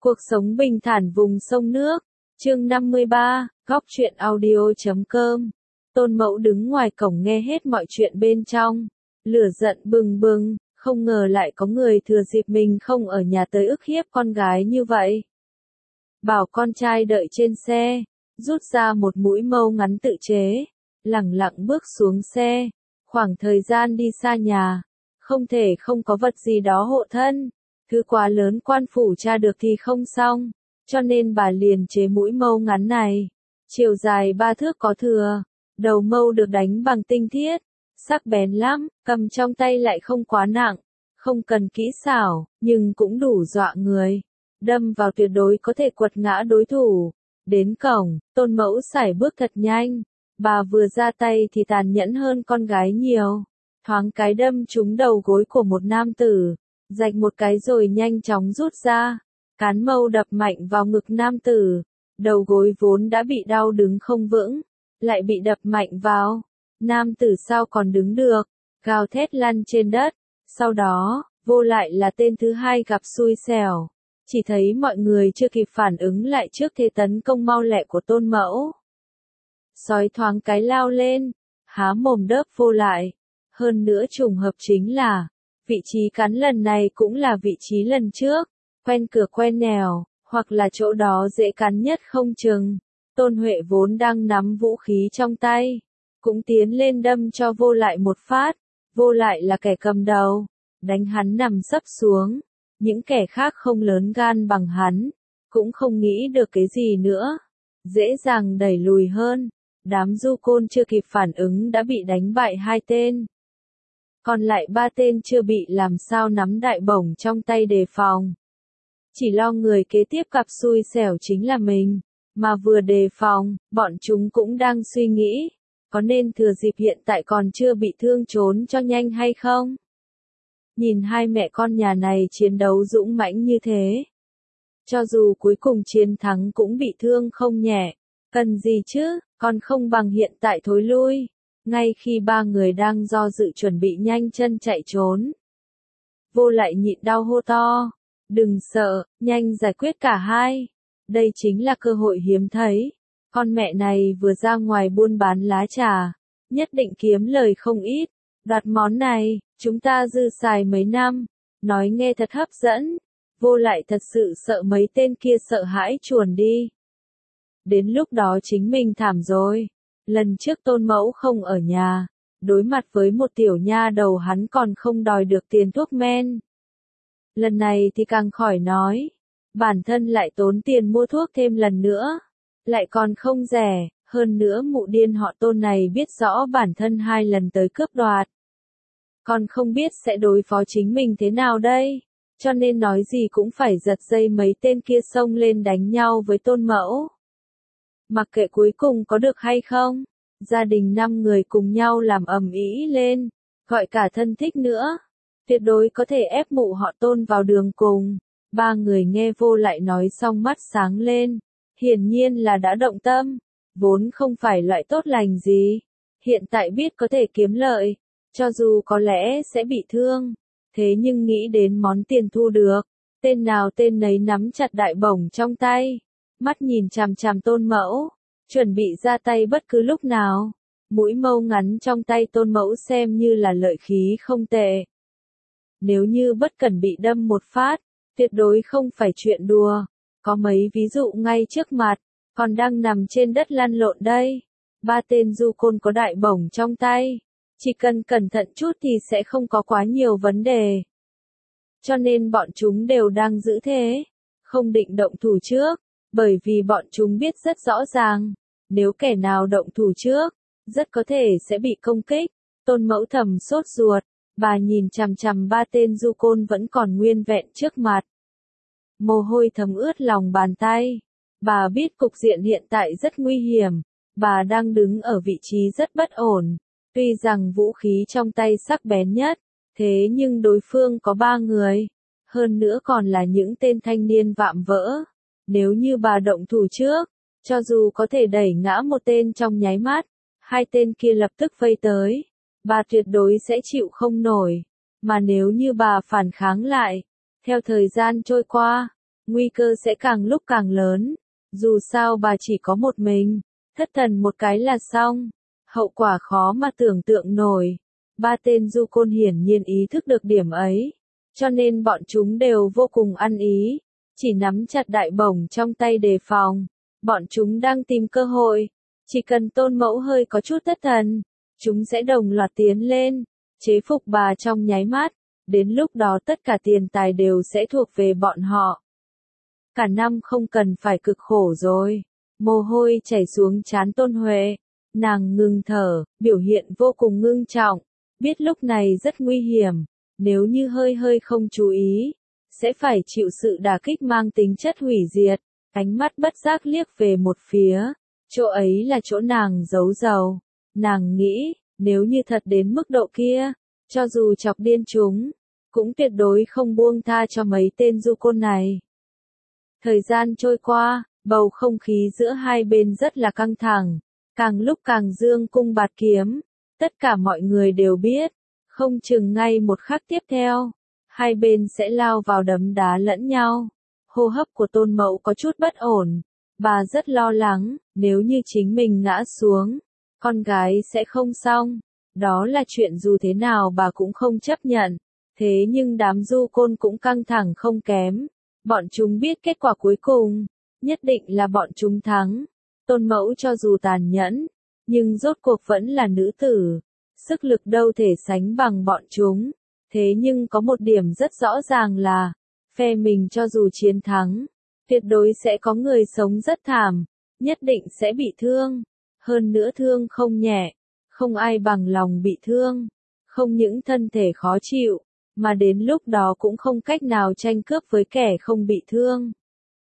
Cuộc sống bình thản vùng sông nước. Chương 53, Góc truyện audio.com. Tôn Mẫu đứng ngoài cổng nghe hết mọi chuyện bên trong. Lửa giận bừng bừng, không ngờ lại có người thừa dịp mình không ở nhà tới ức hiếp con gái như vậy. Bảo con trai đợi trên xe, rút ra một mũi mâu ngắn tự chế, lẳng lặng bước xuống xe. Khoảng thời gian đi xa nhà, không thể không có vật gì đó hộ thân. Thứ quá lớn quan phủ tra được thì không xong, cho nên bà liền chế mũi mâu ngắn này. Chiều dài 3 thước có thừa, đầu mâu được đánh bằng tinh thiết, sắc bén lắm, cầm trong tay lại không quá nặng, không cần kỹ xảo, nhưng cũng đủ dọa người. Đâm vào tuyệt đối có thể quật ngã đối thủ. Đến cổng, Tôn Mẫu sải bước thật nhanh, bà vừa ra tay thì tàn nhẫn hơn con gái nhiều. Thoáng cái đâm trúng đầu gối của một nam tử, rạch một cái rồi nhanh chóng rút ra, cán mâu đập mạnh vào ngực nam tử. Đầu gối vốn đã bị đau đứng không vững, lại bị đập mạnh vào. Nam tử sao còn đứng được, gào thét lăn trên đất. Sau đó, Vô lại là tên thứ hai gặp xui xẻo. Chỉ thấy mọi người chưa kịp phản ứng lại trước thế tấn công mau lẹ của Tôn Mẫu. Sói thoáng cái lao lên, há mồm đớp Vô lại. Hơn nữa trùng hợp chính là, vị trí cắn lần này cũng là vị trí lần trước, quen cửa quen nẻo, hoặc là chỗ đó dễ cắn nhất không chừng. Tôn Huệ vốn đang nắm vũ khí trong tay, cũng tiến lên đâm cho Vô lại một phát. Vô lại là kẻ cầm đầu, đánh hắn nằm sấp xuống. Những kẻ khác không lớn gan bằng hắn, cũng không nghĩ được cái gì nữa, dễ dàng đẩy lùi hơn. Đám du côn chưa kịp phản ứng đã bị đánh bại 2 tên. Còn lại 3 tên chưa bị làm sao nắm đại bổng trong tay đề phòng. Chỉ lo người kế tiếp gặp xui xẻo chính là mình, mà vừa đề phòng, bọn chúng cũng đang suy nghĩ, có nên thừa dịp hiện tại còn chưa bị thương trốn cho nhanh hay không? Nhìn hai mẹ con nhà này chiến đấu dũng mãnh như thế, cho dù cuối cùng chiến thắng cũng bị thương không nhẹ, cần gì chứ, còn không bằng hiện tại thối lui. Ngay khi 3 người đang do dự chuẩn bị nhanh chân chạy trốn, Vô lại nhịn đau hô to, đừng sợ, nhanh giải quyết cả hai. Đây chính là cơ hội hiếm thấy. Con mẹ này vừa ra ngoài buôn bán lá trà, nhất định kiếm lời không ít. Đoạt món này, chúng ta dư xài mấy năm. Nói nghe thật hấp dẫn. Vô lại thật sự sợ mấy tên kia sợ hãi chuồn đi. Đến lúc đó chính mình thảm rồi. Lần trước Tôn Mẫu không ở nhà, đối mặt với một tiểu nha đầu hắn còn không đòi được tiền thuốc men. Lần này thì càng khỏi nói, bản thân lại tốn tiền mua thuốc thêm lần nữa, lại còn không rẻ, hơn nữa mụ điên họ Tôn này biết rõ bản thân 2 lần tới cướp đoạt. Còn không biết sẽ đối phó chính mình thế nào đây, cho nên nói gì cũng phải giật dây mấy tên kia xông lên đánh nhau với Tôn Mẫu. Mặc kệ cuối cùng có được hay không, gia đình 5 người cùng nhau làm ầm ĩ lên, gọi cả thân thích nữa, tuyệt đối có thể ép mụ họ Tôn vào đường cùng. 3 người nghe Vô lại nói xong mắt sáng lên, hiển nhiên là đã động tâm, vốn không phải loại tốt lành gì, hiện tại biết có thể kiếm lợi, cho dù có lẽ sẽ bị thương, thế nhưng nghĩ đến món tiền thu được, tên nào tên nấy nắm chặt đại bổng trong tay, mắt nhìn chằm chằm Tôn Mẫu, chuẩn bị ra tay bất cứ lúc nào. Mũi mâu ngắn trong tay Tôn Mẫu xem như là lợi khí không tệ. Nếu như bất cẩn bị đâm một phát, tuyệt đối không phải chuyện đùa. Có mấy ví dụ ngay trước mặt, còn đang nằm trên đất lăn lộn đây. 3 tên du côn có đại bổng trong tay, chỉ cần cẩn thận chút thì sẽ không có quá nhiều vấn đề. Cho nên bọn chúng đều đang giữ thế, không định động thủ trước, bởi vì bọn chúng biết rất rõ ràng, nếu kẻ nào động thủ trước, rất có thể sẽ bị công kích. Tôn Mẫu thầm sốt ruột, bà nhìn chằm chằm 3 tên du côn vẫn còn nguyên vẹn trước mặt. Mồ hôi thấm ướt lòng bàn tay, bà biết cục diện hiện tại rất nguy hiểm, bà đang đứng ở vị trí rất bất ổn, tuy rằng vũ khí trong tay sắc bén nhất, thế nhưng đối phương có 3 người, hơn nữa còn là những tên thanh niên vạm vỡ. Nếu như bà động thủ trước, cho dù có thể đẩy ngã một tên trong nháy mắt, 2 tên kia lập tức vây tới, bà tuyệt đối sẽ chịu không nổi. Mà nếu như bà phản kháng lại, theo thời gian trôi qua, nguy cơ sẽ càng lúc càng lớn. Dù sao bà chỉ có một mình, thất thần một cái là xong. Hậu quả khó mà tưởng tượng nổi. Ba tên du côn hiển nhiên ý thức được điểm ấy, cho nên bọn chúng đều vô cùng ăn ý, chỉ nắm chặt đại bổng trong tay đề phòng. Bọn chúng đang tìm cơ hội, chỉ cần Tôn Mẫu hơi có chút thất thần, chúng sẽ đồng loạt tiến lên, chế phục bà trong nháy mắt, đến lúc đó tất cả tiền tài đều sẽ thuộc về bọn họ. Cả năm không cần phải cực khổ rồi. Mồ hôi chảy xuống trán Tôn Huệ, nàng ngừng thở, biểu hiện vô cùng ngưng trọng, biết lúc này rất nguy hiểm, nếu như hơi không chú ý, sẽ phải chịu sự đả kích mang tính chất hủy diệt. Ánh mắt bất giác liếc về một phía, chỗ ấy là chỗ nàng giấu dầu. Nàng nghĩ, nếu như thật đến mức độ kia, cho dù chọc điên chúng, cũng tuyệt đối không buông tha cho mấy tên du côn này. Thời gian trôi qua, bầu không khí giữa hai bên rất là căng thẳng, càng lúc càng dương cung bạt kiếm. Tất cả mọi người đều biết, không chừng ngay một khắc tiếp theo, hai bên sẽ lao vào đấm đá lẫn nhau. Hô hấp của Tôn Mẫu có chút bất ổn, bà rất lo lắng, nếu như chính mình ngã xuống, con gái sẽ không xong. Đó là chuyện dù thế nào bà cũng không chấp nhận. Thế nhưng đám du côn cũng căng thẳng không kém. Bọn chúng biết kết quả cuối cùng, nhất định là bọn chúng thắng. Tôn Mẫu cho dù tàn nhẫn, nhưng rốt cuộc vẫn là nữ tử. Sức lực đâu thể sánh bằng bọn chúng. Thế nhưng có một điểm rất rõ ràng là, phe mình cho dù chiến thắng, tuyệt đối sẽ có người sống rất thảm, nhất định sẽ bị thương. Hơn nữa thương không nhẹ, không ai bằng lòng bị thương. Không những thân thể khó chịu, mà đến lúc đó cũng không cách nào tranh cướp với kẻ không bị thương.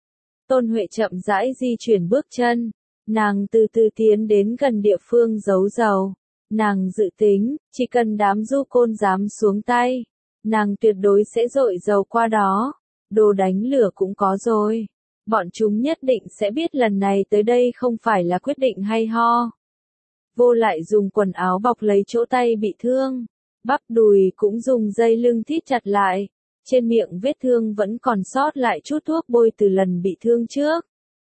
Tôn Huệ chậm rãi di chuyển bước chân, nàng từ từ tiến đến gần địa phương giấu dầu. Nàng dự tính, chỉ cần đám du côn dám xuống tay, nàng tuyệt đối sẽ dội dầu qua đó. Đồ đánh lửa cũng có rồi. Bọn chúng nhất định sẽ biết lần này tới đây không phải là quyết định hay ho. Vô lại dùng quần áo bọc lấy chỗ tay bị thương. Bắp đùi cũng dùng dây lưng thít chặt lại. Trên miệng vết thương vẫn còn sót lại chút thuốc bôi từ lần bị thương trước.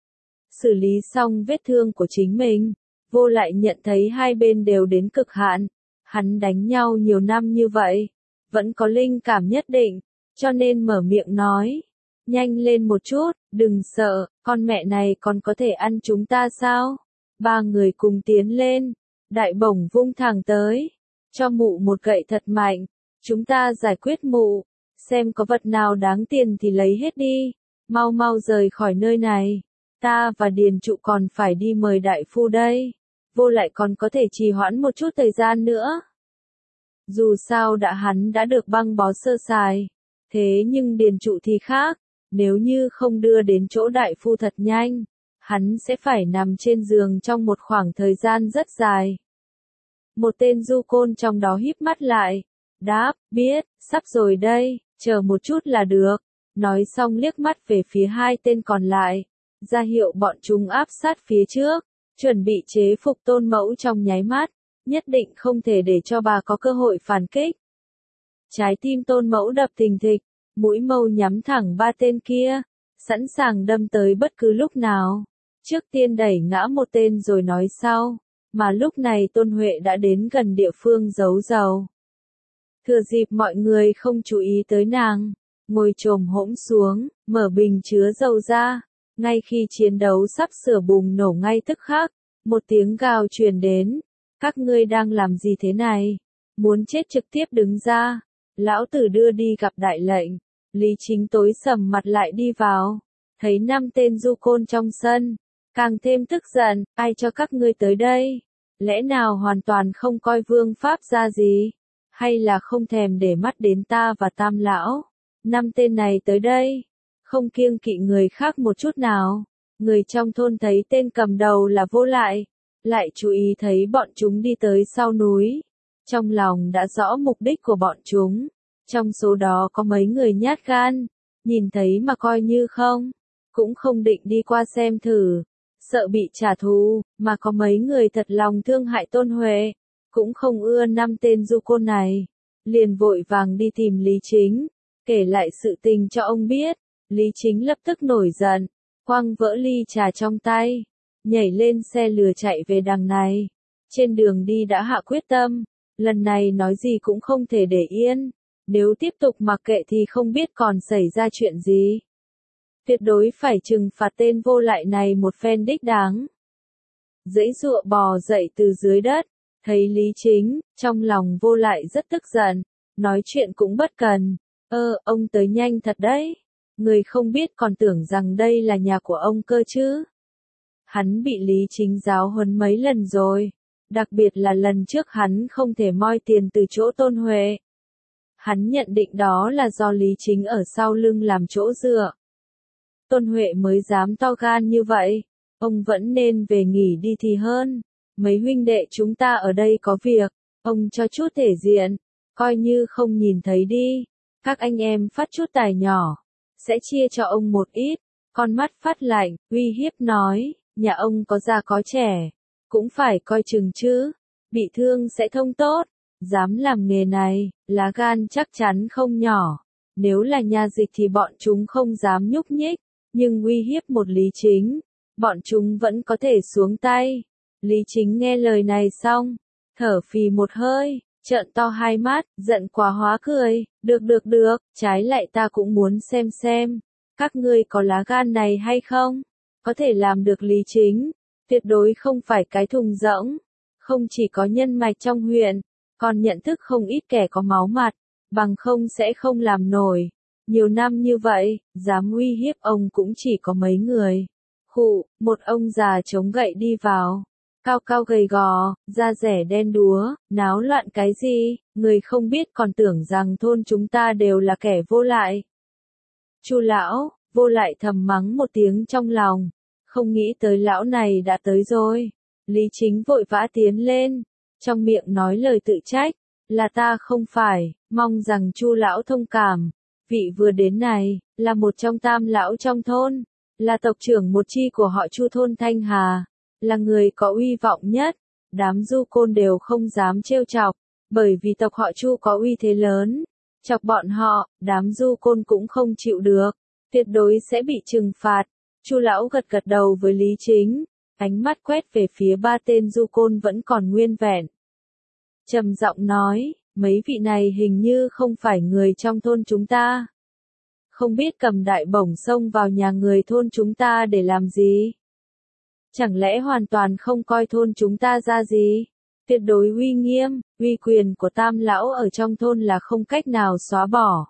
Xử lý xong vết thương của chính mình, Vô lại nhận thấy hai bên đều đến cực hạn. Hắn đánh nhau nhiều năm như vậy, vẫn có linh cảm nhất định, cho nên mở miệng nói. Nhanh lên một chút, đừng sợ, con mẹ này còn có thể ăn chúng ta sao? Ba người cùng tiến lên, đại bổng vung thẳng tới, cho mụ một gậy thật mạnh, chúng ta giải quyết mụ, xem có vật nào đáng tiền thì lấy hết đi, mau mau rời khỏi nơi này, ta và Điền Trụ còn phải đi mời đại phu đây, Vô lại còn có thể trì hoãn một chút thời gian nữa. Dù sao hắn đã được băng bó sơ sài, thế nhưng Điền Trụ thì khác. Nếu như không đưa đến chỗ đại phu thật nhanh, hắn sẽ phải nằm trên giường trong một khoảng thời gian rất dài. Một tên du côn trong đó híp mắt lại, đáp, biết, sắp rồi đây, chờ một chút là được. Nói xong liếc mắt về phía hai tên còn lại, ra hiệu bọn chúng áp sát phía trước, chuẩn bị chế phục Tôn Mẫu trong nháy mắt, nhất định không thể để cho bà có cơ hội phản kích. Trái tim Tôn Mẫu đập thình thịch. Mũi mâu nhắm thẳng ba tên kia, sẵn sàng đâm tới bất cứ lúc nào. Trước tiên đẩy ngã một tên rồi nói sau, mà lúc này Tôn Huệ đã đến gần địa phương giấu dầu. Thừa dịp mọi người không chú ý tới nàng, ngồi chồm hỗn xuống, mở bình chứa dầu ra. Ngay khi chiến đấu sắp sửa bùng nổ ngay tức khắc, một tiếng gào truyền đến. Các ngươi đang làm gì thế này? Muốn chết trực tiếp đứng ra. Lão tử đưa đi gặp đại lệnh. Lý Chính tối sầm mặt lại đi vào, thấy 5 tên du côn trong sân, càng thêm tức giận, ai cho các ngươi tới đây? Lẽ nào hoàn toàn không coi vương pháp ra gì? Hay là không thèm để mắt đến ta và Tam lão? 5 tên này tới đây, không kiêng kỵ người khác một chút nào. Người trong thôn thấy tên cầm đầu là Vô lại chú ý thấy bọn chúng đi tới sau núi. Trong lòng đã rõ mục đích của bọn chúng. Trong số đó có mấy người nhát gan, nhìn thấy mà coi như không, cũng không định đi qua xem thử, sợ bị trả thù, mà có mấy người thật lòng thương hại Tôn Huệ, cũng không ưa 5 tên du côn này, liền vội vàng đi tìm Lý Chính, kể lại sự tình cho ông biết. Lý Chính lập tức nổi giận, quăng vỡ ly trà trong tay, nhảy lên xe lừa chạy về đằng này. Trên đường đi đã hạ quyết tâm, lần này nói gì cũng không thể để yên, nếu tiếp tục mặc kệ thì không biết còn xảy ra chuyện gì. Tuyệt đối phải trừng phạt tên vô lại này một phen đích đáng. Giãy giụa bò dậy từ dưới đất, thấy Lý Chính, trong lòng vô lại rất tức giận, nói chuyện cũng bất cần. Ông tới nhanh thật đấy, người không biết còn tưởng rằng đây là nhà của ông cơ chứ. Hắn bị Lý Chính giáo huấn mấy lần rồi, đặc biệt là lần trước hắn không thể moi tiền từ chỗ Tôn Huệ. Hắn nhận định đó là do Lý Chính ở sau lưng làm chỗ dựa. Tôn Huệ mới dám to gan như vậy, ông vẫn nên về nghỉ đi thì hơn. Mấy huynh đệ chúng ta ở đây có việc, ông cho chút thể diện, coi như không nhìn thấy đi. Các anh em phát chút tài nhỏ, sẽ chia cho ông một ít. Con mắt phát lạnh, uy hiếp nói, nhà ông có già có trẻ, cũng phải coi chừng chứ, bị thương sẽ thông tốt. Dám làm nghề này, lá gan chắc chắn không nhỏ. Nếu là nhà dịch thì bọn chúng không dám nhúc nhích, nhưng uy hiếp một Lý Chính, bọn chúng vẫn có thể xuống tay. Lý Chính nghe lời này xong, thở phì một hơi, trợn to hai mắt, giận quá hóa cười, được, trái lại ta cũng muốn xem, các ngươi có lá gan này hay không? Có thể làm được Lý Chính, tuyệt đối không phải cái thùng rỗng, không chỉ có nhân mạch trong huyện, còn nhận thức không ít kẻ có máu mặt, bằng không sẽ không làm nổi. Nhiều năm như vậy, dám uy hiếp ông cũng chỉ có mấy người. Một ông già chống gậy đi vào. Cao cao gầy gò, da rẻ đen đúa, náo loạn cái gì, người không biết còn tưởng rằng thôn chúng ta đều là kẻ vô lại. Chu lão, vô lại thầm mắng một tiếng trong lòng, không nghĩ tới lão này đã tới rồi. Lý Chính vội vã tiến lên, trong miệng nói lời tự trách, là ta không phải, mong rằng Chu lão thông cảm. Vị vừa đến này, là một trong tam lão trong thôn, là tộc trưởng một chi của họ Chu thôn Thanh Hà, là người có uy vọng nhất, đám du côn đều không dám trêu chọc, bởi vì tộc họ Chu có uy thế lớn, chọc bọn họ, đám du côn cũng không chịu được, tuyệt đối sẽ bị trừng phạt. Chu lão gật đầu với Lý Chính, ánh mắt quét về phía ba tên du côn vẫn còn nguyên vẹn. Trầm giọng nói, mấy vị này hình như không phải người trong thôn chúng ta. Không biết cầm đại bổng xông vào nhà người thôn chúng ta để làm gì? Chẳng lẽ hoàn toàn không coi thôn chúng ta ra gì? Tuyệt đối uy nghiêm, uy quyền của tam lão ở trong thôn là không cách nào xóa bỏ.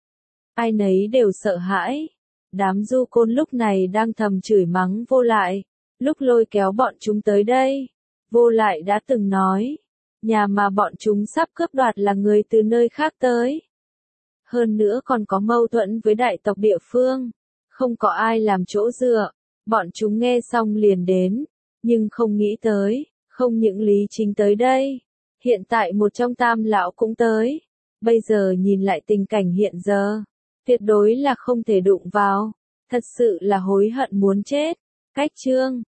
Ai nấy đều sợ hãi. Đám du côn lúc này đang thầm chửi mắng vô lại. Lúc lôi kéo bọn chúng tới đây, vô lại đã từng nói, nhà mà bọn chúng sắp cướp đoạt là người từ nơi khác tới. Hơn nữa còn có mâu thuẫn với đại tộc địa phương, không có ai làm chỗ dựa. Bọn chúng nghe xong liền đến, nhưng không nghĩ tới, không những Lý Chính tới đây, hiện tại một trong tam lão cũng tới. Bây giờ nhìn lại tình cảnh hiện giờ, tuyệt đối là không thể đụng vào, thật sự là hối hận muốn chết. Cách chương